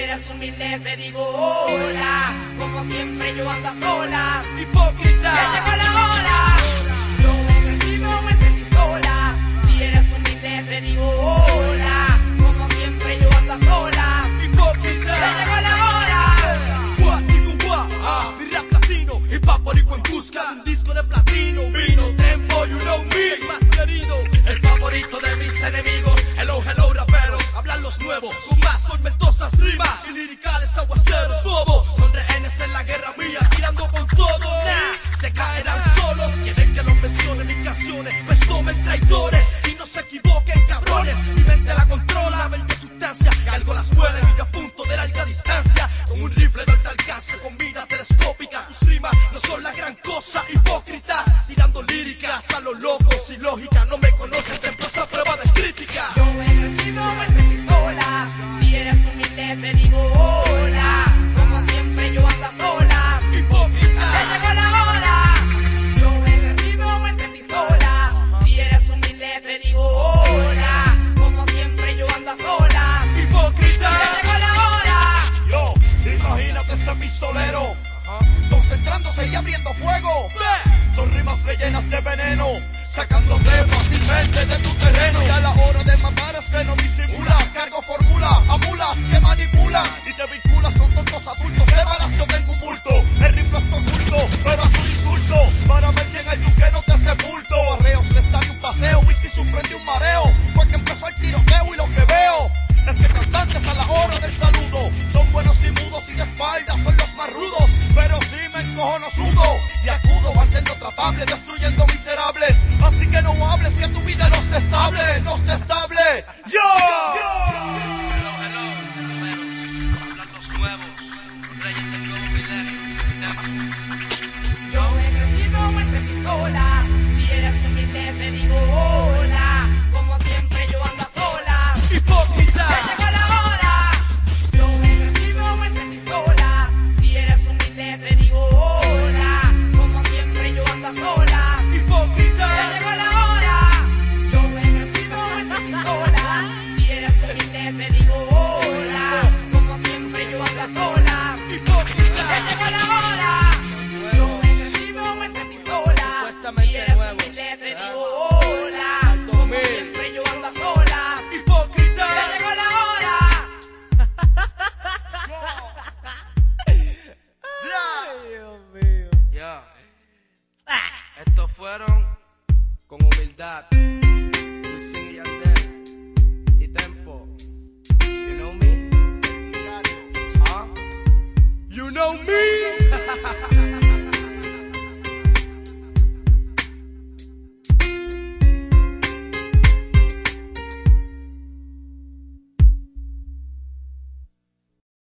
eres humilde te digo hola, como siempre yo ando a solas. Hipócrita, ya llegó la hora, yo he crecido entre pistolas. Si eres humilde te digo hola, como siempre yo ando a solas. hipócrita, Ya llegó la hora. Mi rap latino, hip hop boricua en busca de un disco de platino. Vino, tempo, you know me, el más querido, el favorito de mis enemigos. Hello, hello, raperos, hablan los nuevos, con más tormentosas rimas y liricales aguaceros. Bobos, son rehenes en la guerra mía, tirando con todo. Se caerán solos, quieren que los mencione mis canciones, pues tomen traidores y no se equivoquen, cabrones. Mi mente la controla, verde sustancia, cargo la escuela y yo a punto de larga distancia. Con un rifle de alta alcance, con mira telescópica, tus rimas no son la gran cosa. Hipócritas, tirando líricas a lo loco, sin lógica, no me conocen, te empiezo a prueba de crítica. Yo he crecido entre pistolas. Si eres humilde te digo hola, como siempre yo ando a solas. Hipócrita, Ya llegó la hora. Yo he crecido entre pistolas. Si eres humilde te digo hola, como siempre yo ando a solas. hipócrita. Ya llegó la hora. Yo, imagínate este pistolero concentrándose y abriendo fuego. Son rimas rellenas de veneno, sacándote fácilmente de tu terreno. Y a la hora de matarse no disimula, cargo fórmula a mulas que manipulan y te vinculas con tontos adultos. De balas yo tengo un bulto, el rifle es consulto, pero es un insulto para ver quién hay tú que no te sepulto. Arreos están en un paseo y si sufren de un mareo fue que empezó el tiroteo y lo que veo es que cantantes a la hora del saludo son buenos y mudos y de espaldas son los más rudos. Pero si me encojono sudo y acudo van siendo tratables, destruyendo miserables. Así que no hables que tu vida no esté estable, no esté estable. ¡Yo! Hello, raperos, hablan los nuevos, reyes del nuevo milenio. Yo he crecido entre pistolas. Si eres humilde te digo hola, como siempre yo ando a solas. Hipócrita, Ya llegó la hora. Yo he crecido entre pistolas. Si eres humilde te digo hola, como siempre yo ando a solas. hipócrita, Ya llegó la hora. Yo he crecido entre pistolas. Si eres humilde te digo hola, como siempre yo ando a solas. hipócrita. Ya llegó la hora. Yo he crecido entre pistolas. Si eres humilde te digo hola, como siempre yo ando a solas. Hipócrita, Ya llegó la hora. ya. Estos fueron con humildad, Wisin y Yandel y Tempo. You know me? You know me?